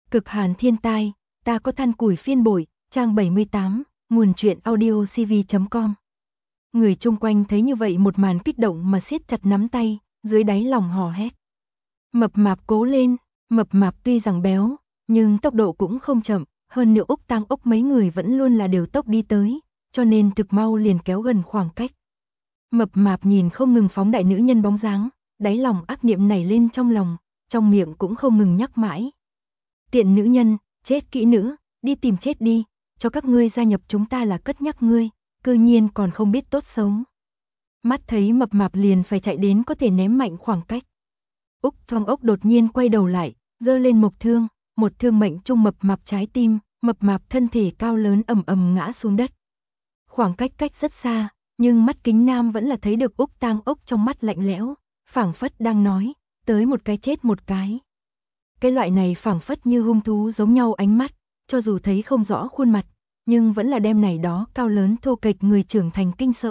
Cực hàn thiên tai, ta có than củi phiên bội, trang 78, nguồn truyện audiocv.com. Người chung quanh thấy như vậy một màn kích động mà siết chặt nắm tay, dưới đáy lòng hò hét. Mập mạp cố lên, mập mạp tuy rằng béo, nhưng tốc độ cũng không chậm, hơn nữa Úc Tang Ốc mấy người vẫn luôn là điều tốc đi tới, cho nên thực mau liền kéo gần khoảng cách. Mập mạp nhìn không ngừng phóng đại nữ nhân bóng dáng, đáy lòng ác niệm nảy lên trong lòng, trong miệng cũng không ngừng nhắc mãi. Tiện nữ nhân, chết kỹ nữ, đi tìm chết đi, cho các ngươi gia nhập chúng ta là cất nhắc ngươi, cư nhiên còn không biết tốt xấu. Mắt thấy mập mạp liền phải chạy đến có thể ném mạnh khoảng cách. Úc Tang Ốc đột nhiên quay đầu lại, giơ lên một thương mệnh trung mập mạp trái tim, mập mạp thân thể cao lớn ầm ầm ngã xuống đất. Khoảng cách rất xa, nhưng mắt Kính Nam vẫn là thấy được Úc Tang Ốc trong mắt lạnh lẽo, phảng phất đang nói, tới một cái chết một cái. Cái loại này phảng phất như hung thú giống nhau ánh mắt, cho dù thấy không rõ khuôn mặt, nhưng vẫn là đem này đó cao lớn thô kệch người trưởng thành kinh sợ.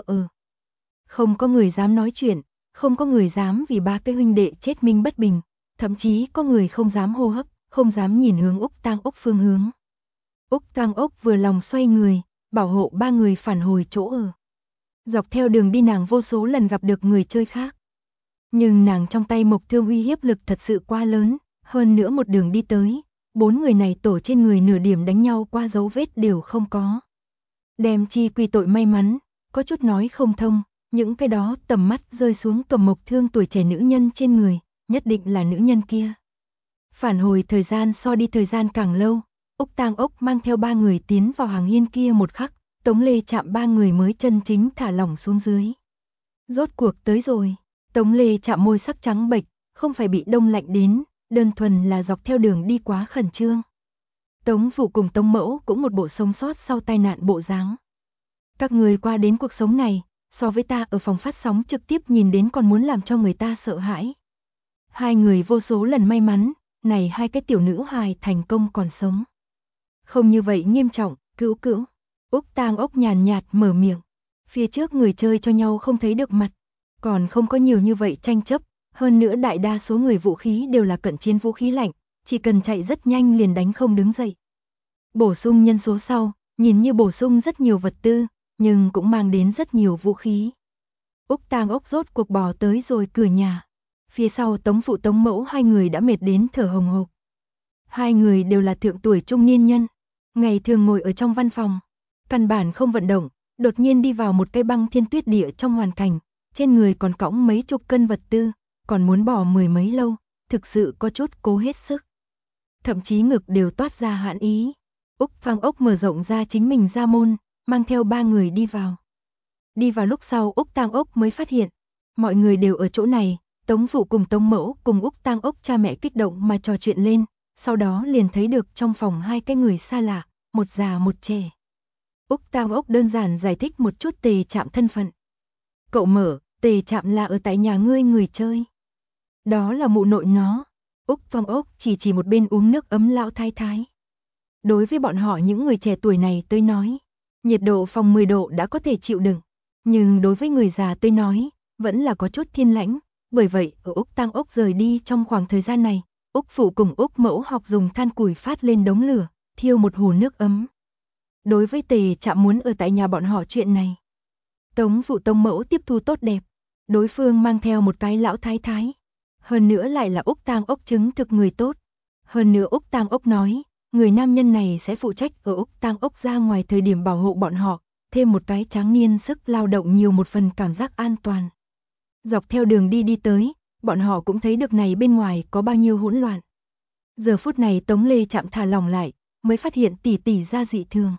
Không có người dám nói chuyện, không có người dám vì ba cái huynh đệ chết minh bất bình, thậm chí có người không dám hô hấp, không dám nhìn hướng Úc Tang Ốc phương hướng. Úc Tang Ốc vừa lòng xoay người, bảo hộ ba người phản hồi chỗ ở. Dọc theo đường đi nàng vô số lần gặp được người chơi khác. Nhưng nàng trong tay mộc thương uy hiếp lực thật sự quá lớn, hơn nữa một đường đi tới, bốn người này tổ trên người nửa điểm đánh nhau qua dấu vết đều không có. Đem chi quy tội may mắn, có chút nói không thông, những cái đó tầm mắt rơi xuống cầm mộc thương tuổi trẻ nữ nhân trên người, nhất định là nữ nhân kia. Phản hồi thời gian so đi thời gian càng lâu, Úc Tang Ốc mang theo ba người tiến vào hàng hiên kia một khắc, Tống Lê Trạm ba người mới chân chính thả lỏng xuống dưới. Rốt cuộc tới rồi, Tống Lê Trạm môi sắc trắng bệch, không phải bị đông lạnh đến, đơn thuần là dọc theo đường đi quá khẩn trương. Tống Phụ cùng Tống Mẫu cũng một bộ sống sót sau tai nạn bộ dáng. Các người qua đến cuộc sống này, so với ta ở phòng phát sóng trực tiếp nhìn đến còn muốn làm cho người ta sợ hãi. Hai người vô số lần may mắn, này hai cái tiểu nữ hài thành công còn sống. Không như vậy nghiêm trọng, cữu. Úc Tang Ốc nhàn nhạt mở miệng. Phía trước người chơi cho nhau không thấy được mặt, còn không có nhiều như vậy tranh chấp, hơn nữa đại đa số người vũ khí đều là cận chiến vũ khí lạnh, chỉ cần chạy rất nhanh liền đánh không đứng dậy. Bổ sung nhân số sau, nhìn như bổ sung rất nhiều vật tư, nhưng cũng mang đến rất nhiều vũ khí. Úc Tang Ốc rốt cuộc bò tới rồi cửa nhà. Phía sau Tống Phụ Tống Mẫu hai người đã mệt đến thở hồng hộc. Hai người đều là thượng tuổi trung niên nhân, ngày thường ngồi ở trong văn phòng, căn bản không vận động, đột nhiên đi vào một cái băng thiên tuyết địa trong hoàn cảnh, trên người còn cõng mấy chục cân vật tư, còn muốn bỏ mười mấy lâu, thực sự có chút cố hết sức. Thậm chí ngực đều toát ra hãn ý. Úc Tang Ốc mở rộng ra chính mình ra môn, mang theo ba người đi vào. Đi vào lúc sau Úc Tang Ốc mới phát hiện, mọi người đều ở chỗ này, Tống Phụ cùng Tống Mẫu cùng Úc Tang Ốc cha mẹ kích động mà trò chuyện lên, sau đó liền thấy được trong phòng hai cái người xa lạ, một già một trẻ. Úc Tang Ốc đơn giản giải thích một chút Tề Trạm thân phận. Cậu Mở, Tề Trạm là ở tại nhà ngươi người chơi. Đó là mụ nội nó. Úc Tang Ốc chỉ một bên uống nước ấm lão thái thái. Đối với bọn họ những người trẻ tuổi này tới nói, nhiệt độ phòng 10 độ đã có thể chịu đựng, nhưng đối với người già tới nói, vẫn là có chút thiên lãnh. Bởi vậy, ở Úc Tang Ốc rời đi trong khoảng thời gian này, Úc Phụ cùng Úc Mẫu học dùng than củi phát lên đống lửa, thiêu một hồ nước ấm. Đối với Tề Trạm muốn ở tại nhà bọn họ chuyện này, Tống Phụ Tống Mẫu tiếp thu tốt đẹp. Đối phương mang theo một cái lão thái thái, hơn nữa lại là Úc Tang Ốc chứng thực người tốt. Hơn nữa Úc Tang Ốc nói, người nam nhân này sẽ phụ trách ở Úc Tang Ốc ra ngoài thời điểm bảo hộ bọn họ, thêm một cái tráng niên sức lao động nhiều một phần cảm giác an toàn. Dọc theo đường đi tới, bọn họ cũng thấy được này bên ngoài có bao nhiêu hỗn loạn. Giờ phút này Tống Lê Trạm thả lòng lại, mới phát hiện tỷ ra dị thường.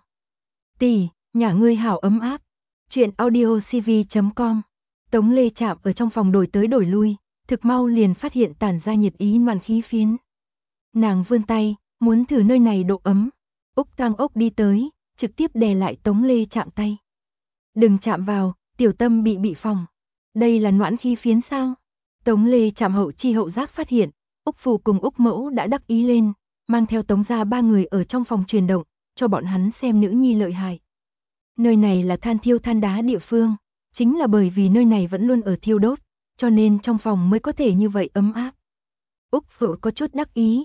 Tỷ, nhà ngươi hảo ấm áp. Chuyện audiocv.com. Tống Lê Trạm ở trong phòng đổi tới đổi lui, thực mau liền phát hiện tản ra nhiệt ý loạn khí phiến. Nàng vươn tay, muốn thử nơi này độ ấm. Úc Tang Ốc đi tới, trực tiếp đè lại Tống Lê Trạm tay. Đừng chạm vào, tiểu tâm bị phòng. Đây là noãn khí phiến sao? Tống Lê Trạm hậu chi hậu giác phát hiện, Úc Phụ cùng Úc Mẫu đã đắc ý lên, mang theo Tống gia ba người ở trong phòng truyền động, cho bọn hắn xem nữ nhi lợi hại. Nơi này là than thiêu than đá địa phương, chính là bởi vì nơi này vẫn luôn ở thiêu đốt, cho nên trong phòng mới có thể như vậy ấm áp. Úc Phụ có chút đắc ý,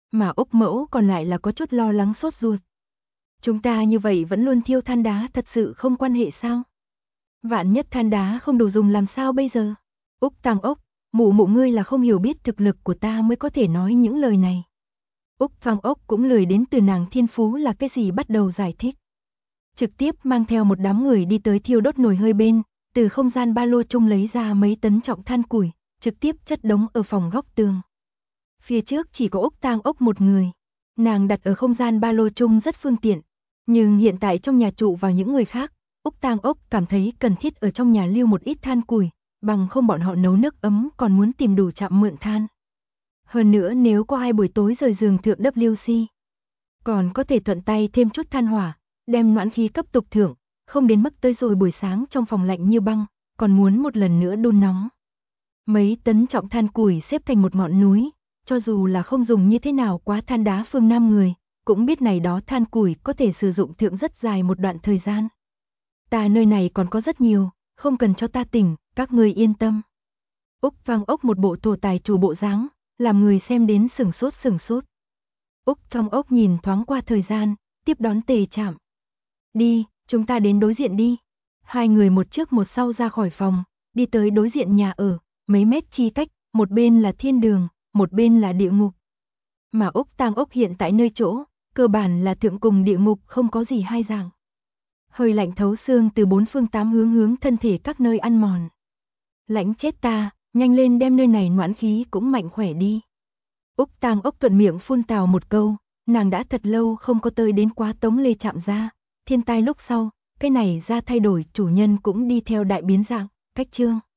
Mà Úc Mẫu còn lại là có chút lo lắng sốt ruột. Chúng ta như vậy vẫn luôn thiêu than đá thật sự không quan hệ sao? Vạn nhất than đá không đủ dùng làm sao bây giờ? Úc Tang Ốc, mụ ngươi là không hiểu biết thực lực của ta mới có thể nói những lời này. Úc Tang Ốc cũng lười đến từ nàng thiên phú là cái gì bắt đầu giải thích. Trực tiếp mang theo một đám người đi tới thiêu đốt nồi hơi bên, từ không gian ba lô chung lấy ra mấy tấn trọng than củi, trực tiếp chất đống ở phòng góc tường. Phía trước chỉ có Úc Tang Ốc một người, nàng đặt ở không gian ba lô chung rất phương tiện, nhưng hiện tại trong nhà trụ vào những người khác, Úc Tang Ốc cảm thấy cần thiết ở trong nhà lưu một ít than củi, bằng không bọn họ nấu nước ấm còn muốn tìm đủ trạm mượn than. Hơn nữa nếu có ai buổi tối rời giường thượng WC, còn có thể thuận tay thêm chút than hỏa, đem noãn khí cấp tục thượng, không đến mức tới rồi buổi sáng trong phòng lạnh như băng, còn muốn một lần nữa đun nóng. Mấy tấn trọng than củi xếp thành một ngọn núi, cho dù là không dùng như thế nào quá than đá phương Nam người, cũng biết này đó than củi có thể sử dụng thượng rất dài một đoạn thời gian. Ta nơi này còn có rất nhiều, không cần cho ta tỉnh, các ngươi yên tâm. Úc Tang Ốc một bộ thổ tài chủ bộ dáng, làm người xem đến sửng sốt. Úc Tang Ốc nhìn thoáng qua thời gian, tiếp đón Tề Trạm. Đi, chúng ta đến đối diện đi. Hai người một trước một sau ra khỏi phòng, đi tới đối diện nhà ở, mấy mét chi cách, một bên là thiên đường, một bên là địa ngục. Mà Úc Tang Ốc hiện tại nơi chỗ, cơ bản là thượng cùng địa ngục không có gì hai dạng. Hơi lạnh thấu xương từ bốn phương tám hướng thân thể các nơi ăn mòn. Lạnh chết ta, nhanh lên đem nơi này noãn khí cũng mạnh khỏe đi. Úc Tang Ốc thuận miệng phun tào một câu, nàng đã thật lâu không có tới đến quá Tống Lê Trạm ra, thiên tai lúc sau, cái này ra thay đổi chủ nhân cũng đi theo đại biến dạng, cách chương.